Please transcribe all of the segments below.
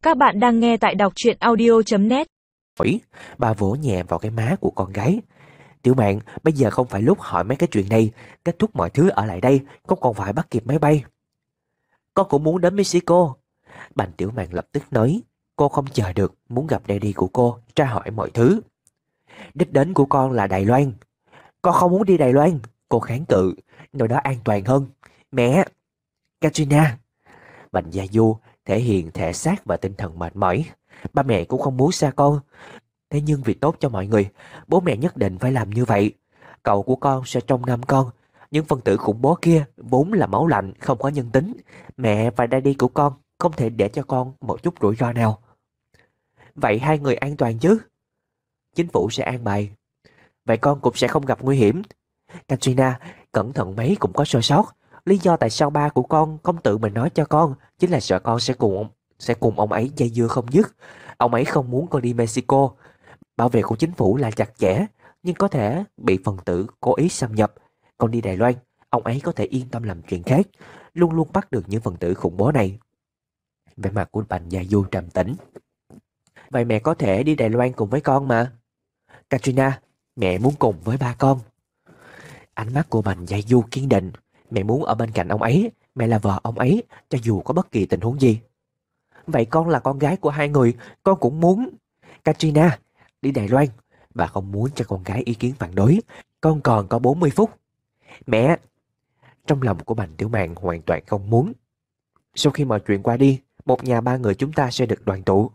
Các bạn đang nghe tại đọc truyện audio.net. Bà vỗ nhẹ vào cái má của con gái. Tiểu Mạn, bây giờ không phải lúc hỏi mấy cái chuyện này. Kết thúc mọi thứ ở lại đây, con còn phải bắt kịp máy bay. Con cũng muốn đến Mexico. Bành Tiểu Mạn lập tức nói. Cô không chờ được, muốn gặp daddy của cô, tra hỏi mọi thứ. Đích đến của con là Đài Loan. Con không muốn đi Đài Loan. Cô kháng cự, nơi đó an toàn hơn. Mẹ! Katrina! Bành Gia Du thể hiện thể xác và tinh thần mệt mỏi. Ba mẹ cũng không muốn xa con. Thế nhưng vì tốt cho mọi người, bố mẹ nhất định phải làm như vậy. Cậu của con sẽ trông nom con. Những phần tử khủng bố kia vốn là máu lạnh, không có nhân tính. Mẹ và daddy của con không thể để cho con một chút rủi ro nào. Vậy hai người an toàn chứ? Chính phủ sẽ an bài. Vậy con cũng sẽ không gặp nguy hiểm. Katrina, cẩn thận mấy cũng có sơ sót. Lý do tại sao ba của con không tự mình nói cho con chính là sợ con sẽ cùng ông ấy dây dưa không dứt. Ông ấy không muốn con đi Mexico. Bảo vệ của chính phủ là chặt chẽ, nhưng có thể bị phần tử cố ý xâm nhập. Con đi Đài Loan, ông ấy có thể yên tâm làm chuyện khác, luôn luôn bắt được những phần tử khủng bố này. Vẻ mặt của Bành Gia Du trầm tĩnh. Vậy mẹ có thể đi Đài Loan cùng với con mà. Katrina, mẹ muốn cùng với ba con. Ánh mắt của Bành Gia Du kiên định. Mẹ muốn ở bên cạnh ông ấy, mẹ là vợ ông ấy, cho dù có bất kỳ tình huống gì. Vậy con là con gái của hai người, con cũng muốn. Katrina, đi Đài Loan. Bà không muốn cho con gái ý kiến phản đối. Con còn có 40 phút. Mẹ! Trong lòng của Bành Tiểu Mạn hoàn toàn không muốn. Sau khi mọi chuyện qua đi, một nhà ba người chúng ta sẽ được đoàn tụ.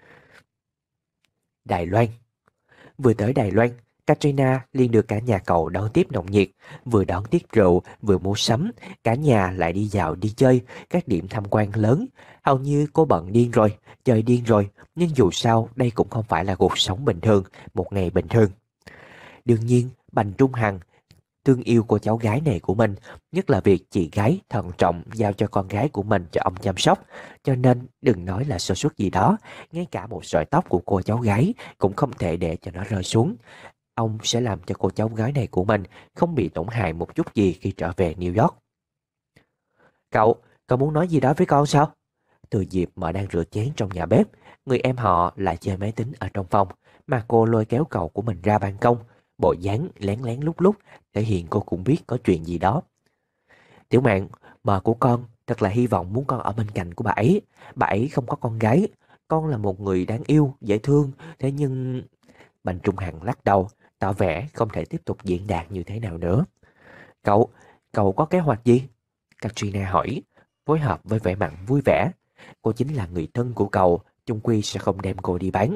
Đài Loan. Vừa tới Đài Loan, Katrina liền được cả nhà cậu đón tiếp nồng nhiệt. Vừa đón tiếp rượu, vừa mua sắm. Cả nhà lại đi dạo đi chơi, các điểm tham quan lớn. Hầu như cô bận điên rồi, chơi điên rồi. Nhưng dù sao, đây cũng không phải là cuộc sống bình thường, một ngày bình thường. Đương nhiên, Bành Trung Hằng thương yêu cô cháu gái này của mình, nhất là việc chị gái thận trọng giao cho con gái của mình cho ông chăm sóc. Cho nên đừng nói là sơ suất gì đó, ngay cả một sợi tóc của cô cháu gái cũng không thể để cho nó rơi xuống. Ông sẽ làm cho cô cháu gái này của mình không bị tổn hại một chút gì khi trở về New York. Cậu muốn nói gì đó với con sao? Từ Diệp mà đang rửa chén trong nhà bếp, người em họ lại chơi máy tính ở trong phòng, mà cô lôi kéo cậu của mình ra ban công, bộ dáng lén lén lúc lúc, thể hiện cô cũng biết có chuyện gì đó. Tiểu Mạn, mợ của con thật là hy vọng muốn con ở bên cạnh của bà ấy. Bà ấy không có con gái, con là một người đáng yêu, dễ thương, thế nhưng... Bành Trung Hằng lắc đầu, tỏ vẻ không thể tiếp tục diễn đạt như thế nào nữa. Cậu có kế hoạch gì? Katrina hỏi, phối hợp với vẻ mặt vui vẻ. Cô chính là người thân của cậu, chung quy sẽ không đem cô đi bán.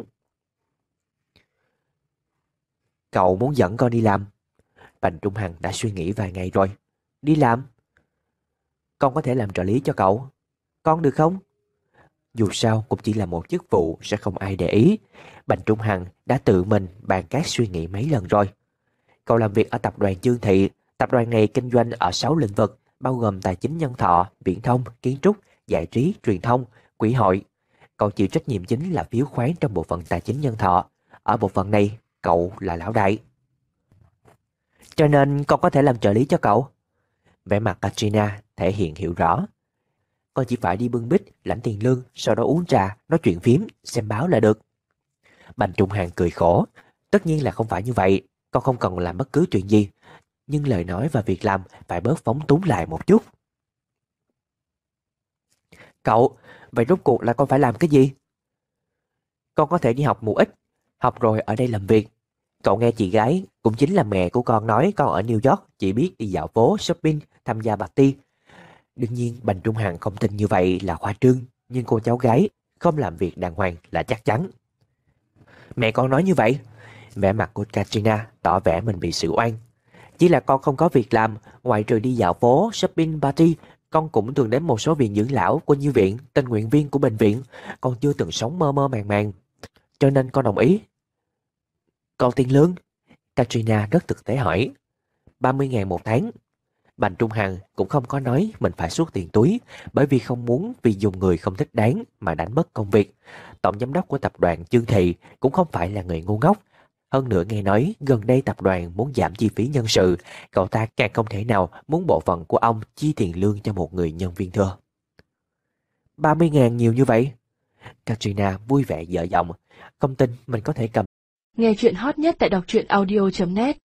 Cậu muốn dẫn con đi làm? Bành Trung Hằng đã suy nghĩ vài ngày rồi. Đi làm? Con có thể làm trợ lý cho cậu. Con được không? Dù sao cũng chỉ là một chức vụ, sẽ không ai để ý. Bành Trung Hằng đã tự mình bàn cát suy nghĩ mấy lần rồi. Cậu làm việc ở tập đoàn Dương Thị. Tập đoàn này kinh doanh ở 6 lĩnh vực, bao gồm tài chính nhân thọ, viễn thông, kiến trúc, giải trí, truyền thông, quỹ hội. Cậu chịu trách nhiệm chính là phiếu khoán trong bộ phận tài chính nhân thọ. Ở bộ phận này, cậu là lão đại. Cho nên con có thể làm trợ lý cho cậu. Vẻ mặt Katrina thể hiện hiểu rõ. Con chỉ phải đi bưng bít, lãnh tiền lương, sau đó uống trà, nói chuyện phím, xem báo là được. Bành Trung Hằng cười khổ. Tất nhiên là không phải như vậy, con không cần làm bất cứ chuyện gì. Nhưng lời nói và việc làm phải bớt phóng túng lại một chút. Cậu, vậy rốt cuộc là con phải làm cái gì? Con có thể đi học một ít, học rồi ở đây làm việc. Cậu nghe chị gái, cũng chính là mẹ của con nói con ở New York chỉ biết đi dạo phố, shopping, tham gia party. Đương nhiên Bành Trung Hằng không tin như vậy là khoa trương, nhưng cô cháu gái không làm việc đàng hoàng là chắc chắn. Mẹ con nói như vậy. Vẻ mặt của Katrina tỏ vẻ mình bị xử oan. Chỉ là con không có việc làm, ngoại trừ đi dạo phố, shopping, party, con cũng thường đến một số viện dưỡng lão của Như viện, tình nguyện viên của bệnh viện. Con chưa từng sống mơ mơ màng màng. Cho nên con đồng ý. Còn tiền lương? Katrina rất thực tế hỏi. 30.000 một tháng. Bành Trung Hằng cũng không có nói mình phải xuất tiền túi, bởi vì không muốn vì dùng người không thích đáng mà đánh mất công việc. Tổng giám đốc của tập đoàn Dương Thị cũng không phải là người ngu ngốc. Hơn nữa nghe nói gần đây tập đoàn muốn giảm chi phí nhân sự, cậu ta càng không thể nào muốn bộ phận của ông chi tiền lương cho một người nhân viên thừa. 30.000 nhiều như vậy? Katrina vui vẻ dở giọng. Không tin mình có thể cầm. Nghe chuyện hot nhất tại đọc truyện audio.net